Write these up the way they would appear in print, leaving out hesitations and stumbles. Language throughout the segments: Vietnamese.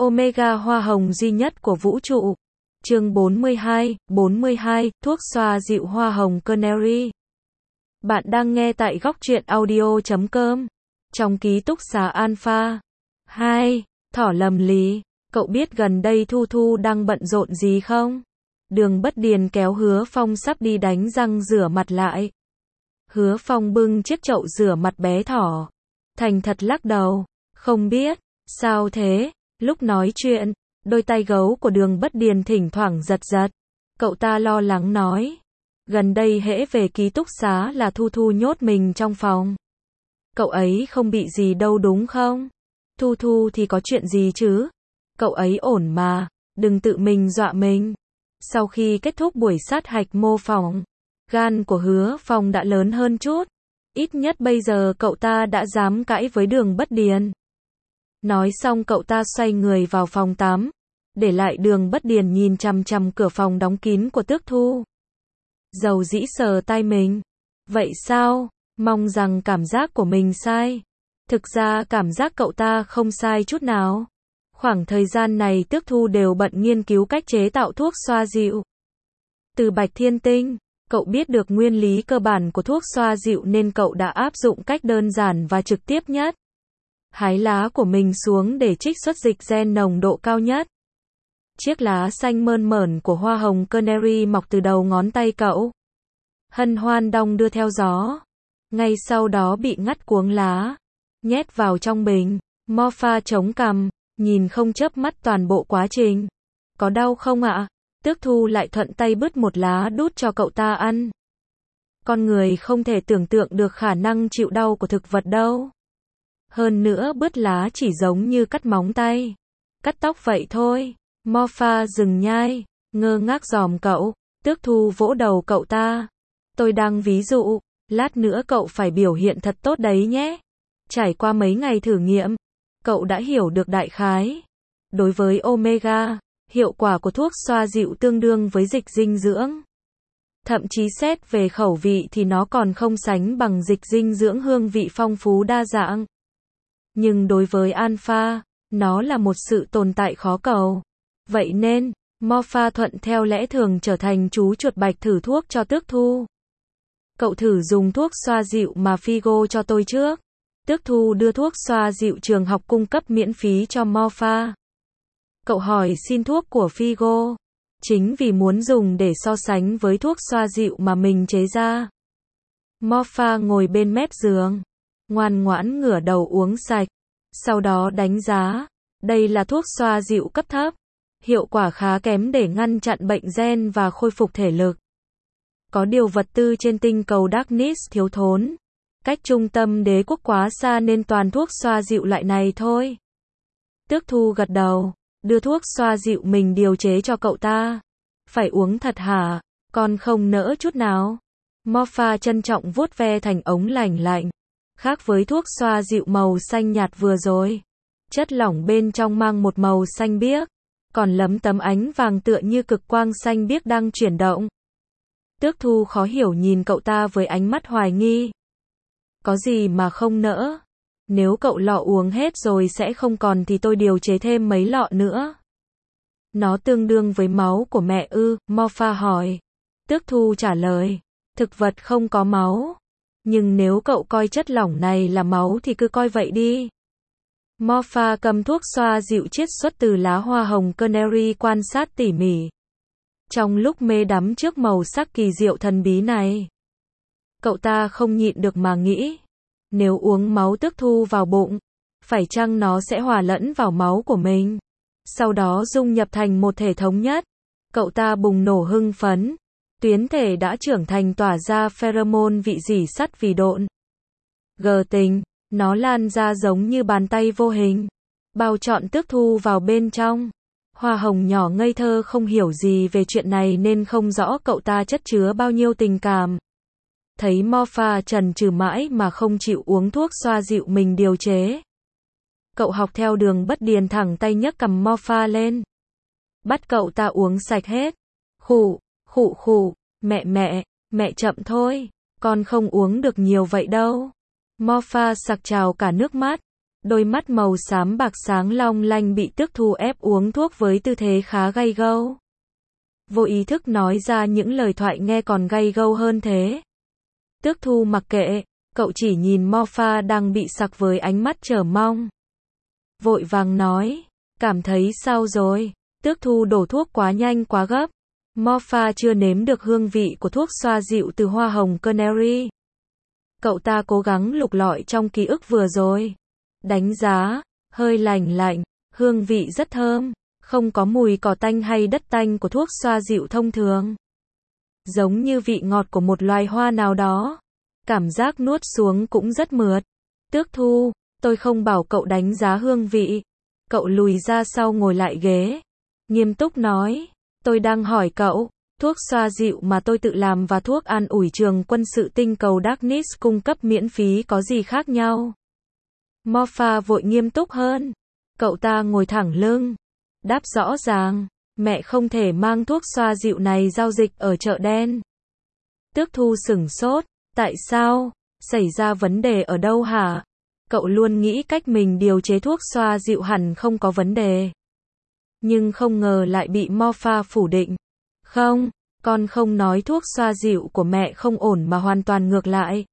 Omega hoa hồng duy nhất của vũ trụ. Chương 42, thuốc xoa dịu hoa hồng Canary. Bạn đang nghe tại góc truyện audio.com. Trong ký túc xá Alpha 2, thỏ lầm lì, cậu biết gần đây Thu Thu đang bận rộn gì không? Đường Bất Điền kéo Hứa Phong sắp đi đánh răng rửa mặt lại. Hứa Phong bưng chiếc chậu rửa mặt bé thỏ. Thành thật lắc đầu, không biết, sao thế? Lúc nói chuyện, đôi tay gấu của Đường Bất Điền thỉnh thoảng giật giật. Cậu ta lo lắng nói, gần đây hễ về ký túc xá là Thu Thu nhốt mình trong phòng. Cậu ấy không bị gì đâu đúng không? Thu Thu thì có chuyện gì chứ? Cậu ấy ổn mà, đừng tự mình dọa mình. Sau khi kết thúc buổi sát hạch mô phỏng, gan của Hứa Phong đã lớn hơn chút. Ít nhất bây giờ cậu ta đã dám cãi với Đường Bất Điền. Nói xong cậu ta xoay người vào phòng tắm, để lại Đường Bất Điền nhìn chằm chằm cửa phòng đóng kín của Tước Thu. Dầu dĩ sờ tai mình. Vậy sao? Mong rằng cảm giác của mình sai. Thực ra cảm giác cậu ta không sai chút nào. Khoảng thời gian này Tước Thu đều bận nghiên cứu cách chế tạo thuốc xoa dịu. Từ Bạch Thiên Tinh, cậu biết được nguyên lý cơ bản của thuốc xoa dịu nên cậu đã áp dụng cách đơn giản và trực tiếp nhất. Hái lá của mình xuống để trích xuất dịch gen nồng độ cao nhất. Chiếc lá xanh mơn mởn của hoa hồng Canary mọc từ đầu ngón tay cậu. Hân hoan đong đưa theo gió. Ngay sau đó bị ngắt cuống lá, nhét vào trong bình. Morpha chống cằm, nhìn không chớp mắt toàn bộ quá trình. Có đau không ạ? Tước Thu lại thuận tay bứt một lá đút cho cậu ta ăn. Con người không thể tưởng tượng được khả năng chịu đau của thực vật đâu. Hơn nữa bứt lá chỉ giống như cắt móng tay, cắt tóc vậy thôi. Morpha dừng nhai, ngơ ngác dòm cậu. Tước Thu vỗ đầu cậu ta. Tôi đang ví dụ, lát nữa cậu phải biểu hiện thật tốt đấy nhé. Trải qua mấy ngày thử nghiệm, cậu đã hiểu được đại khái. Đối với Omega, hiệu quả của thuốc xoa dịu tương đương với dịch dinh dưỡng. Thậm chí xét về khẩu vị thì nó còn không sánh bằng dịch dinh dưỡng hương vị phong phú đa dạng. Nhưng đối với Alpha, nó là một sự tồn tại khó cầu. Vậy nên, Morpha thuận theo lẽ thường trở thành chú chuột bạch thử thuốc cho Tước Thu. Cậu thử dùng thuốc xoa dịu mà Figo cho tôi trước. Tước Thu đưa thuốc xoa dịu trường học cung cấp miễn phí cho Morpha. Cậu hỏi xin thuốc của Figo, chính vì muốn dùng để so sánh với thuốc xoa dịu mà mình chế ra. Morpha ngồi bên mép giường, ngoan ngoãn ngửa đầu uống sạch, sau đó đánh giá, đây là thuốc xoa dịu cấp thấp, hiệu quả khá kém để ngăn chặn bệnh gen và khôi phục thể lực. Có điều vật tư trên tinh cầu Darkness thiếu thốn, cách trung tâm đế quốc quá xa nên toàn thuốc xoa dịu loại này thôi. Tước Thu gật đầu, đưa thuốc xoa dịu mình điều chế cho cậu ta. Phải uống thật hả? Con không nỡ chút nào. Morpha trân trọng vuốt ve thành ống lành lạnh. Khác với thuốc xoa dịu màu xanh nhạt vừa rồi, chất lỏng bên trong mang một màu xanh biếc, còn lấm tấm ánh vàng tựa như cực quang xanh biếc đang chuyển động. Tước Thu khó hiểu nhìn cậu ta với ánh mắt hoài nghi. Có gì mà không nỡ? Nếu cậu lọ uống hết rồi sẽ không còn thì tôi điều chế thêm mấy lọ nữa. Nó tương đương với máu của mẹ ư? Morpha hỏi. Tước Thu trả lời. Thực vật không có máu. Nhưng nếu cậu coi chất lỏng này là máu thì cứ coi vậy đi. Morpha cầm thuốc xoa dịu chiết xuất từ lá hoa hồng Canary quan sát tỉ mỉ. Trong lúc mê đắm trước màu sắc kỳ diệu thần bí này, cậu ta không nhịn được mà nghĩ. Nếu uống máu Tước Thu vào bụng, phải chăng nó sẽ hòa lẫn vào máu của mình, sau đó dung nhập thành một thể thống nhất? Cậu ta bùng nổ hưng phấn. Tuyến thể đã trưởng thành tỏa ra pheromone vị dỉ sắt vì độn. Gờ tình, nó lan ra giống như bàn tay vô hình, bao trọn Tước Thu vào bên trong. Hoa hồng nhỏ ngây thơ không hiểu gì về chuyện này nên không rõ cậu ta chất chứa bao nhiêu tình cảm. Thấy Morpha chần chừ mãi mà không chịu uống thuốc xoa dịu mình điều chế, cậu học theo Đường Bất Điền thẳng tay nhấc cầm Morpha lên, bắt cậu ta uống sạch hết. Khụ, khụ khụ, mẹ chậm thôi, con không uống được nhiều vậy đâu. Morpha sặc trào cả nước mắt. Đôi mắt màu xám bạc sáng long lanh bị Tước Thu ép uống thuốc với tư thế khá gay gâu. Vô ý thức nói ra những lời thoại nghe còn gay gâu hơn thế. Tước Thu mặc kệ, cậu chỉ nhìn Morpha đang bị sặc với ánh mắt chờ mong. Vội vàng nói, cảm thấy sao rồi? Tước Thu đổ thuốc quá nhanh quá gấp. Morpha chưa nếm được hương vị của thuốc xoa dịu từ hoa hồng Canary. Cậu ta cố gắng lục lọi trong ký ức vừa rồi. Đánh giá, hơi lành lạnh, hương vị rất thơm, không có mùi cỏ tanh hay đất tanh của thuốc xoa dịu thông thường. Giống như vị ngọt của một loài hoa nào đó. Cảm giác nuốt xuống cũng rất mượt. Tước Thu, tôi không bảo cậu đánh giá hương vị. Cậu lùi ra sau ngồi lại ghế. Nghiêm túc nói, tôi đang hỏi cậu, thuốc xoa dịu mà tôi tự làm và thuốc an ủi trường quân sự tinh cầu Darkness cung cấp miễn phí có gì khác nhau? Morpha vội nghiêm túc hơn. Cậu ta ngồi thẳng lưng. Đáp rõ ràng, mẹ không thể mang thuốc xoa dịu này giao dịch ở chợ đen. Tước Thu sửng sốt, tại sao? Xảy ra vấn đề ở đâu hả? Cậu luôn nghĩ cách mình điều chế thuốc xoa dịu hẳn không có vấn đề. Nhưng không ngờ lại bị Morpha phủ định. Không, con không nói thuốc xoa dịu của mẹ không ổn mà hoàn toàn ngược lại.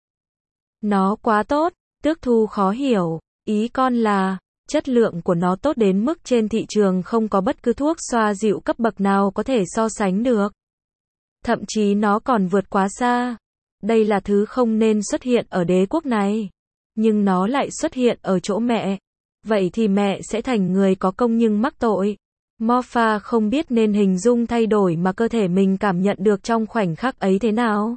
Nó quá tốt. Tước Thu khó hiểu, ý con là, chất lượng của nó tốt đến mức trên thị trường không có bất cứ thuốc xoa dịu cấp bậc nào có thể so sánh được. Thậm chí nó còn vượt quá xa. Đây là thứ không nên xuất hiện ở đế quốc này. Nhưng nó lại xuất hiện ở chỗ mẹ. Vậy thì mẹ sẽ thành người có công nhưng mắc tội. Morpha không biết nên hình dung thay đổi mà cơ thể mình cảm nhận được trong khoảnh khắc ấy thế nào.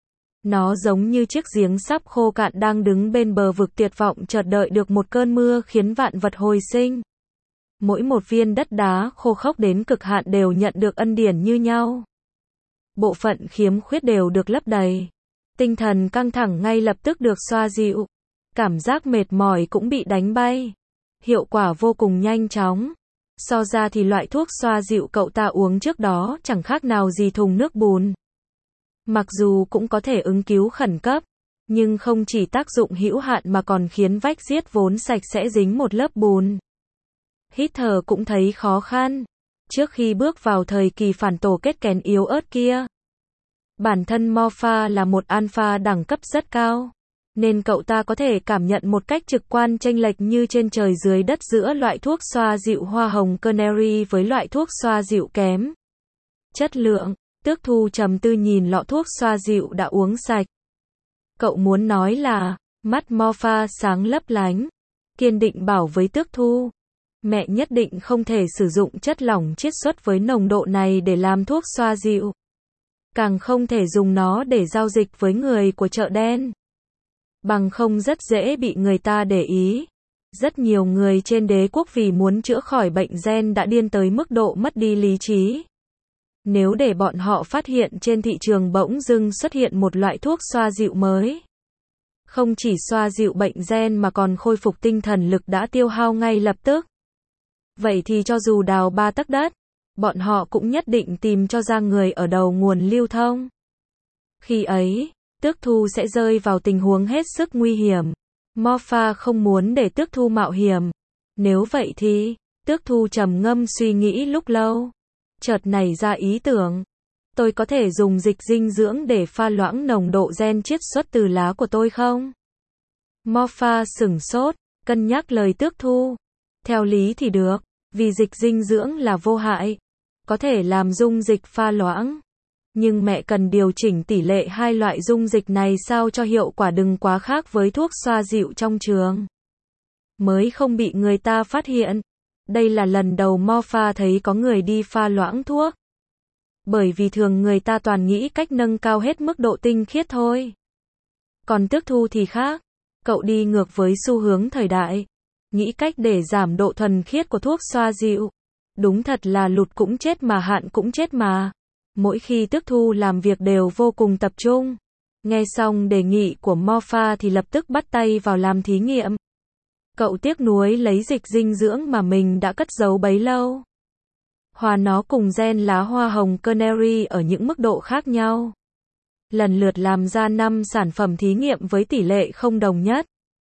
Nó giống như chiếc giếng sắp khô cạn đang đứng bên bờ vực tuyệt vọng chợt đợi được một cơn mưa khiến vạn vật hồi sinh. Mỗi một viên đất đá khô khốc đến cực hạn đều nhận được ân điển như nhau. Bộ phận khiếm khuyết đều được lấp đầy. Tinh thần căng thẳng ngay lập tức được xoa dịu. Cảm giác mệt mỏi cũng bị đánh bay. Hiệu quả vô cùng nhanh chóng. So ra thì loại thuốc xoa dịu cậu ta uống trước đó chẳng khác nào gì thùng nước bùn. Mặc dù cũng có thể ứng cứu khẩn cấp, nhưng không chỉ tác dụng hữu hạn mà còn khiến vách giết vốn sạch sẽ dính một lớp bùn. Hít thở cũng thấy khó khăn. Trước khi bước vào thời kỳ phản tổ kết kén yếu ớt kia, bản thân Morpha là một alpha đẳng cấp rất cao, nên cậu ta có thể cảm nhận một cách trực quan chênh lệch như trên trời dưới đất giữa loại thuốc xoa dịu hoa hồng Canary với loại thuốc xoa dịu kém chất lượng. Tước Thu trầm tư nhìn lọ thuốc xoa dịu đã uống sạch. Cậu muốn nói là, mắt Morpha sáng lấp lánh, kiên định bảo với Tước Thu, mẹ nhất định không thể sử dụng chất lỏng chiết xuất với nồng độ này để làm thuốc xoa dịu. Càng không thể dùng nó để giao dịch với người của chợ đen. Bằng không rất dễ bị người ta để ý. Rất nhiều người trên đế quốc vì muốn chữa khỏi bệnh gen đã điên tới mức độ mất đi lý trí. Nếu để bọn họ phát hiện trên thị trường bỗng dưng xuất hiện một loại thuốc xoa dịu mới, không chỉ xoa dịu bệnh gen mà còn khôi phục tinh thần lực đã tiêu hao ngay lập tức, vậy thì cho dù đào 3 tấc đất, bọn họ cũng nhất định tìm cho ra người ở đầu nguồn lưu thông. Khi ấy, Tước Thu sẽ rơi vào tình huống hết sức nguy hiểm. Morpha không muốn để Tước Thu mạo hiểm. Nếu vậy thì, Tước Thu trầm ngâm suy nghĩ lúc lâu. Chợt nảy ra ý tưởng. Tôi có thể dùng dịch dinh dưỡng để pha loãng nồng độ gen chiết xuất từ lá của tôi không? Morpha sửng sốt, cân nhắc lời Tước Thu. Theo lý thì được, vì dịch dinh dưỡng là vô hại. Có thể làm dung dịch pha loãng. Nhưng mẹ cần điều chỉnh tỷ lệ hai loại dung dịch này sao cho hiệu quả đừng quá khác với thuốc xoa dịu trong trường. Mới không bị người ta phát hiện. Đây là lần đầu Morpha thấy có người đi pha loãng thuốc. Bởi vì thường người ta toàn nghĩ cách nâng cao hết mức độ tinh khiết thôi. Còn Tước Thu thì khác. Cậu đi ngược với xu hướng thời đại. Nghĩ cách để giảm độ thuần khiết của thuốc xoa dịu. Đúng thật là lụt cũng chết mà hạn cũng chết mà. Mỗi khi Tước Thu làm việc đều vô cùng tập trung. Nghe xong đề nghị của Morpha thì lập tức bắt tay vào làm thí nghiệm. Cậu tiếc nuối lấy dịch dinh dưỡng mà mình đã cất giấu bấy lâu. Hòa nó cùng gen lá hoa hồng Canary ở những mức độ khác nhau. Lần lượt làm ra 5 sản phẩm thí nghiệm với tỷ lệ không đồng nhất.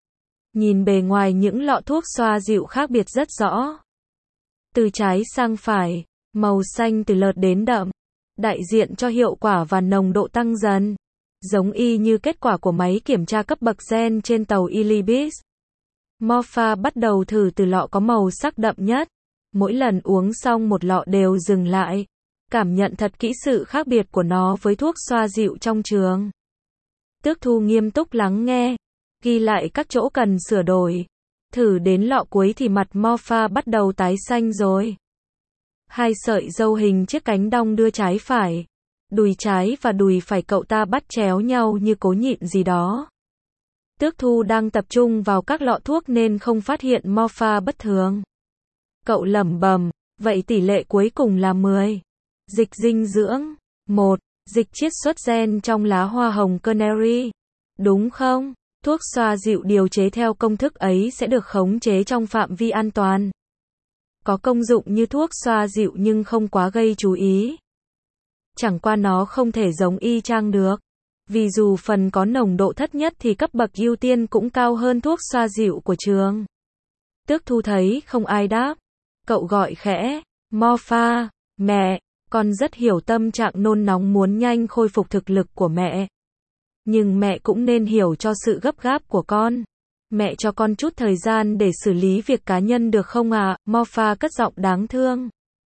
Nhìn bề ngoài những lọ thuốc xoa dịu khác biệt rất rõ. Từ trái sang phải, màu xanh từ lợt đến đậm, đại diện cho hiệu quả và nồng độ tăng dần. Giống y như kết quả của máy kiểm tra cấp bậc gen trên tàu Ilibis. Morpha bắt đầu thử từ lọ có màu sắc đậm nhất. Mỗi lần uống xong một lọ đều dừng lại. Cảm nhận thật kỹ sự khác biệt của nó với thuốc xoa dịu trong trường. Tước Thu nghiêm túc lắng nghe, ghi lại các chỗ cần sửa đổi. Thử đến lọ cuối thì mặt Morpha bắt đầu tái xanh rồi. Hai sợi râu hình chiếc cánh đong đưa trái phải. Đùi trái và đùi phải cậu ta bắt chéo nhau như cố nhịn gì đó. Tước Thu đang tập trung vào các lọ thuốc nên không phát hiện Morpha bất thường. Cậu lẩm bẩm, vậy tỷ lệ cuối cùng là 10. Dịch dinh dưỡng. 1. Dịch chiết xuất gen trong lá hoa hồng canary. Đúng không? Thuốc xoa dịu điều chế theo công thức ấy sẽ được khống chế trong phạm vi an toàn. Có công dụng như thuốc xoa dịu nhưng không quá gây chú ý. Chẳng qua nó không thể giống y chang được. Vì dù phần có nồng độ thấp nhất thì cấp bậc ưu tiên cũng cao hơn thuốc xoa dịu của trường. Tước Thu thấy không ai đáp. Cậu gọi khẽ, Morpha, mẹ, con rất hiểu tâm trạng nôn nóng muốn nhanh khôi phục thực lực của mẹ. Nhưng mẹ cũng nên hiểu cho sự gấp gáp của con. Mẹ cho con chút thời gian để xử lý việc cá nhân được không ạ? Morpha cất giọng đáng thương.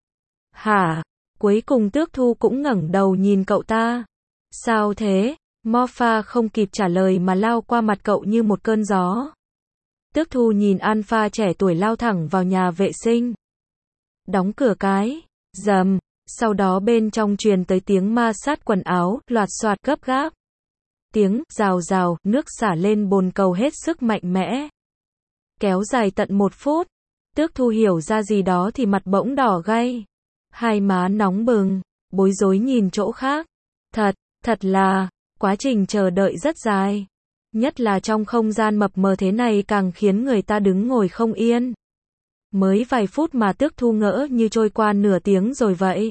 Hả? Cuối cùng Tước Thu cũng ngẩng đầu nhìn cậu ta. Sao thế? Morpha không kịp trả lời mà lao qua mặt cậu như một cơn gió. Tước Thu nhìn Alpha trẻ tuổi lao thẳng vào nhà vệ sinh. Đóng cửa cái. Rầm. Sau đó bên trong truyền tới tiếng ma sát quần áo, loạt soạt gấp gáp. Tiếng rào rào, nước xả lên bồn cầu hết sức mạnh mẽ. Kéo dài tận 1 phút. Tước Thu hiểu ra gì đó thì mặt bỗng đỏ gay. Hai má nóng bừng, bối rối nhìn chỗ khác. Thật là, quá trình chờ đợi rất dài. Nhất là trong không gian mập mờ thế này càng khiến người ta đứng ngồi không yên. Mới vài phút mà Tước Thu ngỡ như trôi qua nửa tiếng rồi vậy.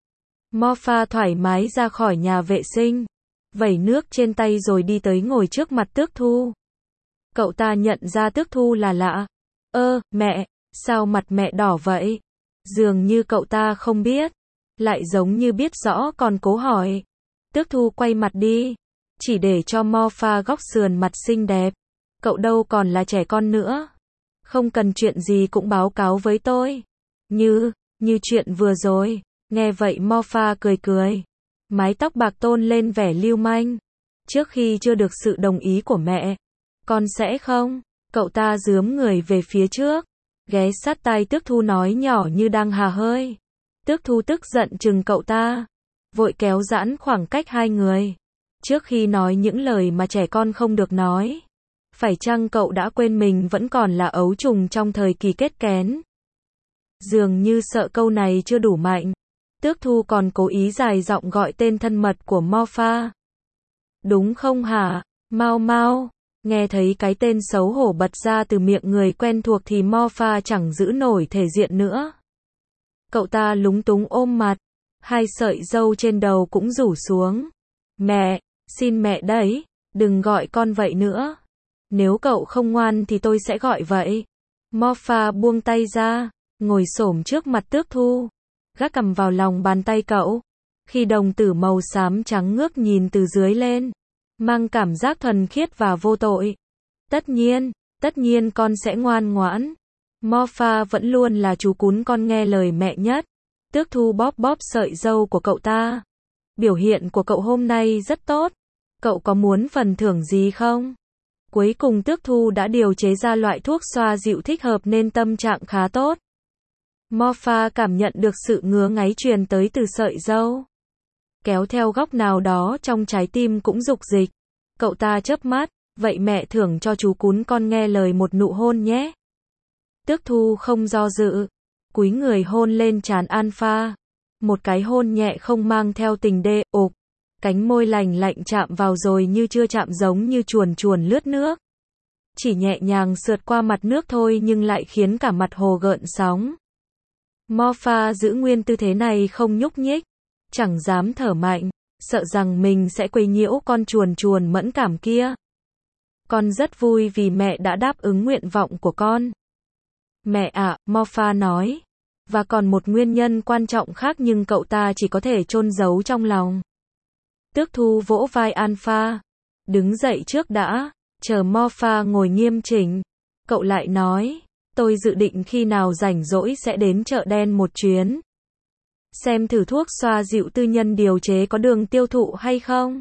Morpha thoải mái ra khỏi nhà vệ sinh, vẩy nước trên tay rồi đi tới ngồi trước mặt Tước Thu. Cậu ta nhận ra Tước Thu là lạ. Mẹ, sao mặt mẹ đỏ vậy? Dường như cậu ta không biết, lại giống như biết rõ còn cố hỏi. Tước Thu quay mặt đi, chỉ để cho Morpha góc sườn mặt xinh đẹp. Cậu đâu còn là trẻ con nữa. Không cần chuyện gì cũng báo cáo với tôi. Như chuyện vừa rồi. Nghe vậy Morpha cười cười. Mái tóc bạc tôn lên vẻ lưu manh. Trước khi chưa được sự đồng ý của mẹ, con sẽ không. Cậu ta rướm người về phía trước, ghé sát tai Tước Thu nói nhỏ như đang hà hơi. Tước Thu tức giận chừng cậu ta, vội kéo giãn khoảng cách hai người. Trước khi nói những lời mà trẻ con không được nói, phải chăng cậu đã quên mình vẫn còn là ấu trùng trong thời kỳ kết kén? Dường như sợ câu này chưa đủ mạnh, Tước Thu còn cố ý dài giọng gọi tên thân mật của Morpha. Đúng không hả? Mau mau. Nghe thấy cái tên xấu hổ bật ra từ miệng người quen thuộc thì Morpha chẳng giữ nổi thể diện nữa. Cậu ta lúng túng ôm mặt, hai sợi râu trên đầu cũng rủ xuống. Mẹ, xin mẹ đấy, đừng gọi con vậy nữa. Nếu cậu không ngoan thì tôi sẽ gọi vậy. Morpha buông tay ra, ngồi xổm trước mặt Tước Thu, gác cằm vào lòng bàn tay cậu. Khi đồng tử màu xám trắng ngước nhìn từ dưới lên, mang cảm giác thuần khiết và vô tội. Tất nhiên con sẽ ngoan ngoãn. Morpha vẫn luôn là chú cún con nghe lời mẹ nhất. Tước Thu bóp bóp sợi râu của cậu ta. Biểu hiện của cậu hôm nay rất tốt. Cậu có muốn phần thưởng gì không? Cuối cùng Tước Thu đã điều chế ra loại thuốc xoa dịu thích hợp nên tâm trạng khá tốt. Morpha cảm nhận được sự ngứa ngáy truyền tới từ sợi râu. Kéo theo góc nào đó trong trái tim cũng rục dịch. Cậu ta chớp mắt, vậy mẹ thưởng cho chú cún con nghe lời một nụ hôn nhé. Tước Thu không do dự, cúi người hôn lên trán Alpha. Một cái hôn nhẹ không mang theo tình đê, cánh môi lành lạnh chạm vào rồi như chưa chạm giống như chuồn chuồn lướt nước. Chỉ nhẹ nhàng sượt qua mặt nước thôi nhưng lại khiến cả mặt hồ gợn sóng. Morpha giữ nguyên tư thế này không nhúc nhích, chẳng dám thở mạnh, sợ rằng mình sẽ quấy nhiễu con chuồn chuồn mẫn cảm kia. Con rất vui vì mẹ đã đáp ứng nguyện vọng của con. Mẹ ạ, Morpha nói. Và còn một nguyên nhân quan trọng khác nhưng cậu ta chỉ có thể chôn giấu trong lòng. Tước Thu vỗ vai Alpha. Đứng dậy trước đã, chờ Morpha ngồi nghiêm chỉnh. Cậu lại nói, tôi dự định khi nào rảnh rỗi sẽ đến chợ đen một chuyến. Xem thử thuốc xoa dịu tư nhân điều chế có đường tiêu thụ hay không.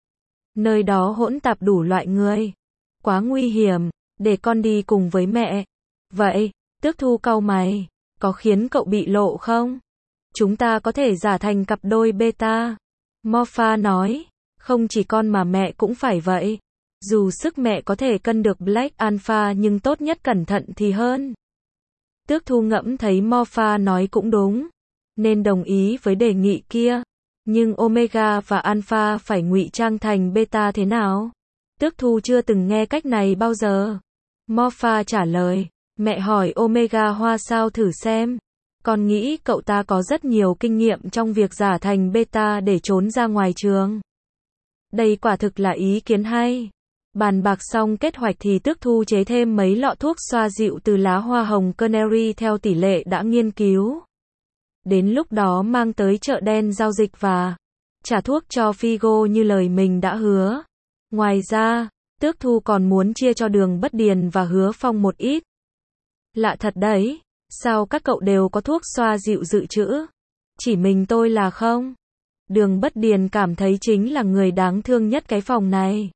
Nơi đó hỗn tạp đủ loại người. Quá nguy hiểm, để con đi cùng với mẹ. Vậy, Tước Thu cau mày, có khiến cậu bị lộ không? Chúng ta có thể giả thành cặp đôi beta. Morpha nói, không chỉ con mà mẹ cũng phải vậy. Dù sức mẹ có thể cân được Black Alpha nhưng tốt nhất cẩn thận thì hơn. Tước Thu ngẫm thấy Morpha nói cũng đúng, nên đồng ý với đề nghị kia. Nhưng Omega và Alpha phải ngụy trang thành beta thế nào? Tước Thu chưa từng nghe cách này bao giờ. Morpha trả lời, mẹ hỏi Omega Hoa sao thử xem. Con nghĩ cậu ta có rất nhiều kinh nghiệm trong việc giả thành beta để trốn ra ngoài trường. Đây quả thực là ý kiến hay. Bàn bạc xong kế hoạch thì Tước Thu chế thêm mấy lọ thuốc xoa dịu từ lá hoa hồng Canary theo tỷ lệ đã nghiên cứu. Đến lúc đó mang tới chợ đen giao dịch và trả thuốc cho Figo như lời mình đã hứa. Ngoài ra, Tước Thu còn muốn chia cho Đường Bất Điền và Hứa Phong một ít. Lạ thật đấy, sao các cậu đều có thuốc xoa dịu dự trữ? Chỉ mình tôi là không? Đường Bất Điền cảm thấy chính là người đáng thương nhất cái phòng này.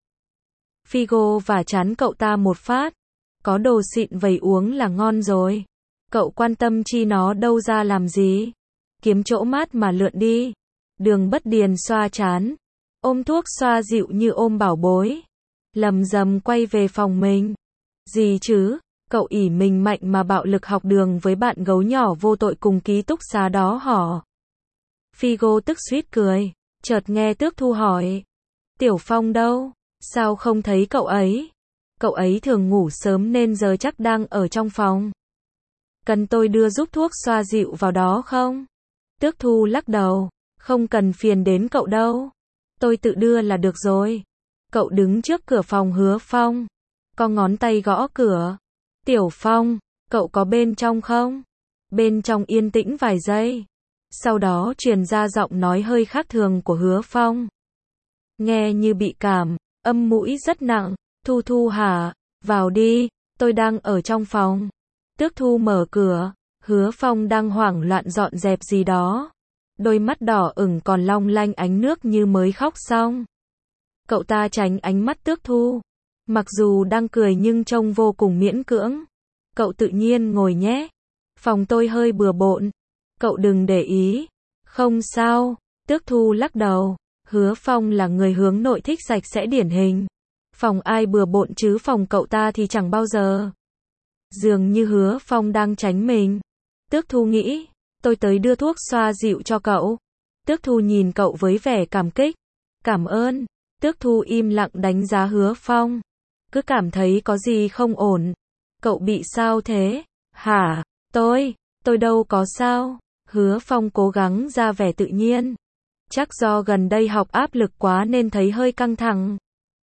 Figo và chán cậu ta một phát. Có đồ xịn vầy uống là ngon rồi. Cậu quan tâm chi nó đâu ra làm gì? Kiếm chỗ mát mà lượn đi. Đường Bất Điền xoa chán. Ôm thuốc xoa dịu như ôm bảo bối. Lầm rầm quay về phòng mình. Gì chứ? Cậu ỷ mình mạnh mà bạo lực học đường với bạn gấu nhỏ vô tội cùng ký túc xá đó hả? Figo tức suýt cười. Chợt nghe Tước Thu hỏi. Tiểu Phong đâu? Sao không thấy cậu ấy? Cậu ấy thường ngủ sớm nên giờ chắc đang ở trong phòng. Cần tôi đưa giúp thuốc xoa dịu vào đó không? Tước Thu lắc đầu. Không cần phiền đến cậu đâu. Tôi tự đưa là được rồi. Cậu đứng trước cửa phòng Hứa Phong. Co ngón tay gõ cửa. Tiểu Phong, cậu có bên trong không? Bên trong yên tĩnh vài giây. Sau đó truyền ra giọng nói hơi khác thường của Hứa Phong. Nghe như bị cảm, âm mũi rất nặng. Thu Thu hả? Vào đi, tôi đang ở trong phòng. Tước Thu mở cửa. Hứa Phong đang hoảng loạn dọn dẹp gì đó. Đôi mắt đỏ ửng còn long lanh ánh nước như mới khóc xong. Cậu ta tránh ánh mắt Tước Thu. Mặc dù đang cười nhưng trông vô cùng miễn cưỡng. Cậu tự nhiên ngồi nhé. Phòng tôi hơi bừa bộn. Cậu đừng để ý. Không sao. Tước Thu lắc đầu. Hứa Phong là người hướng nội thích sạch sẽ điển hình. Phòng ai bừa bộn chứ phòng cậu ta thì chẳng bao giờ. Dường như Hứa Phong đang tránh mình. Tước Thu nghĩ. Tôi tới đưa thuốc xoa dịu cho cậu. Tước Thu nhìn cậu với vẻ cảm kích. Cảm ơn. Tước Thu im lặng đánh giá Hứa Phong. Cứ cảm thấy có gì không ổn. Cậu bị sao thế? Hả? Tôi đâu có sao. Hứa Phong cố gắng ra vẻ tự nhiên. Chắc do gần đây học áp lực quá nên thấy hơi căng thẳng.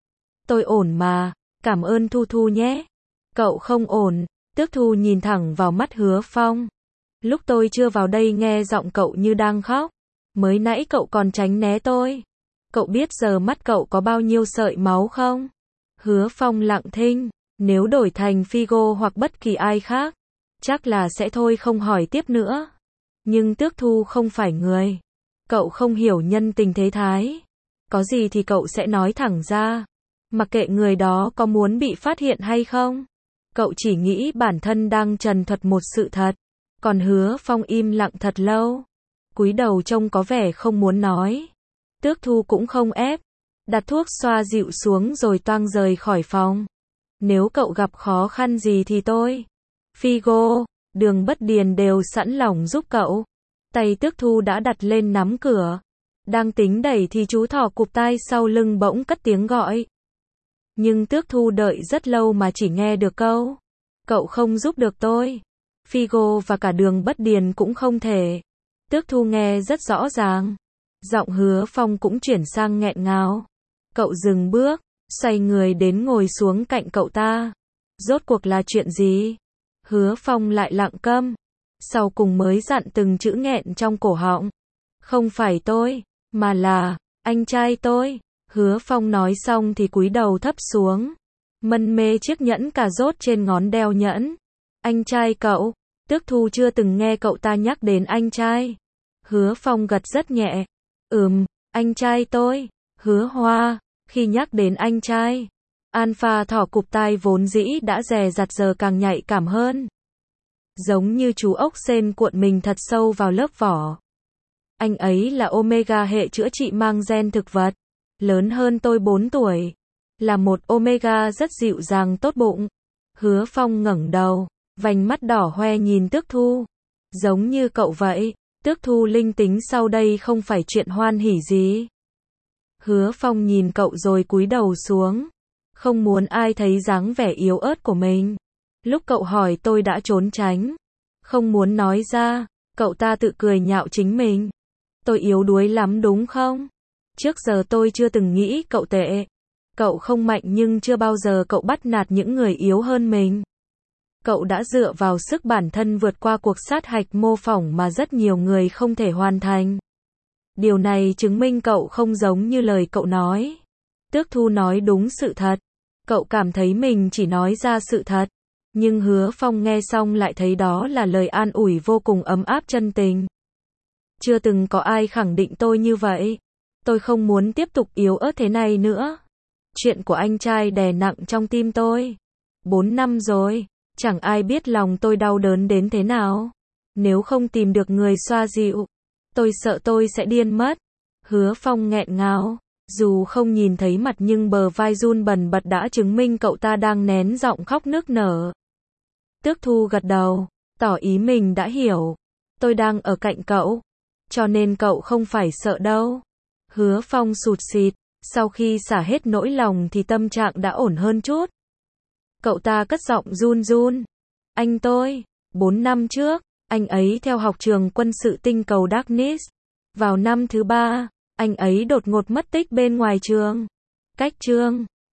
Tôi ổn mà. Cảm ơn Thu Thu nhé. Cậu không ổn. Tước Thu nhìn thẳng vào mắt Hứa Phong. Lúc tôi chưa vào đây nghe giọng cậu như đang khóc. Mới nãy cậu còn tránh né tôi. Cậu biết giờ mắt cậu có bao nhiêu sợi máu không? Hứa Phong lặng thinh. Nếu đổi thành Figo hoặc bất kỳ ai khác, chắc là sẽ thôi không hỏi tiếp nữa. Nhưng Tước Thu không phải người. Cậu không hiểu nhân tình thế thái. Có gì thì cậu sẽ nói thẳng ra. Mặc kệ người đó có muốn bị phát hiện hay không. Cậu chỉ nghĩ bản thân đang trần thuật một sự thật. Còn Hứa Phong im lặng thật lâu. Cúi đầu trông có vẻ không muốn nói. Tước Thu cũng không ép. Đặt thuốc xoa dịu xuống rồi toang rời khỏi phòng. Nếu cậu gặp khó khăn gì thì tôi, Figo, Đường Bất Điền đều sẵn lòng giúp cậu. Tay Tước Thu đã đặt lên nắm cửa. Đang tính đẩy thì chú thỏ cụp tai sau lưng bỗng cất tiếng gọi. Nhưng Tước Thu đợi rất lâu mà chỉ nghe được câu. Cậu không giúp được tôi. Figo và cả Đường Bất Điền cũng không thể. Tước Thu nghe rất rõ ràng. Giọng Hứa Phong cũng chuyển sang nghẹn ngào. Cậu dừng bước, xoay người đến ngồi xuống cạnh cậu ta. Rốt cuộc là chuyện gì? Hứa Phong lại lặng câm, sau cùng mới dặn từng chữ nghẹn trong cổ họng. Không phải tôi, mà là anh trai tôi. Hứa Phong nói xong thì cúi đầu thấp xuống, mân mê chiếc nhẫn cà rốt trên ngón đeo nhẫn. Anh trai cậu? Tước Thu chưa từng nghe cậu ta nhắc đến anh trai. Hứa Phong gật rất nhẹ. Anh trai tôi. Hứa Hoa, khi nhắc đến anh trai, Alpha thỏ cụp tai vốn dĩ đã dè dặt giờ càng nhạy cảm hơn. Giống như chú ốc sên cuộn mình thật sâu vào lớp vỏ. Anh ấy là Omega hệ chữa trị mang gen thực vật, lớn hơn tôi 4 tuổi, là một Omega rất dịu dàng tốt bụng. Hứa Phong ngẩng đầu, vành mắt đỏ hoe nhìn Tước Thu. Giống như cậu vậy. Tước Thu linh tính sau đây không phải chuyện hoan hỉ gì. Hứa Phong nhìn cậu rồi cúi đầu xuống, không muốn ai thấy dáng vẻ yếu ớt của mình. Lúc cậu hỏi tôi đã trốn tránh, không muốn nói ra. Cậu ta tự cười nhạo chính mình. Tôi yếu đuối lắm đúng không? Trước giờ tôi chưa từng nghĩ cậu tệ. Cậu không mạnh nhưng chưa bao giờ cậu bắt nạt những người yếu hơn mình. Cậu đã dựa vào sức bản thân vượt qua cuộc sát hạch mô phỏng mà rất nhiều người không thể hoàn thành. Điều này chứng minh cậu không giống như lời cậu nói. Tước Thu nói đúng sự thật. Cậu cảm thấy mình chỉ nói ra sự thật. Nhưng Hứa Phong nghe xong lại thấy đó là lời an ủi vô cùng ấm áp chân tình. Chưa từng có ai khẳng định tôi như vậy. Tôi không muốn tiếp tục yếu ớt thế này nữa. Chuyện của anh trai đè nặng trong tim tôi. 4 năm rồi, chẳng ai biết lòng tôi đau đớn đến thế nào. Nếu không tìm được người xoa dịu, tôi sợ tôi sẽ điên mất. Hứa Phong nghẹn ngào, dù không nhìn thấy mặt nhưng bờ vai run bần bật đã chứng minh cậu ta đang nén giọng khóc nức nở. Tước Thu gật đầu, tỏ ý mình đã hiểu. Tôi đang ở cạnh cậu, cho nên cậu không phải sợ đâu. Hứa Phong sụt sịt, sau khi xả hết nỗi lòng thì tâm trạng đã ổn hơn chút. Cậu ta cất giọng run run. Anh tôi, 4 năm trước, anh ấy theo học trường quân sự tinh cầu Darkness. Vào năm thứ 3, anh ấy đột ngột mất tích bên ngoài trường. Cách trường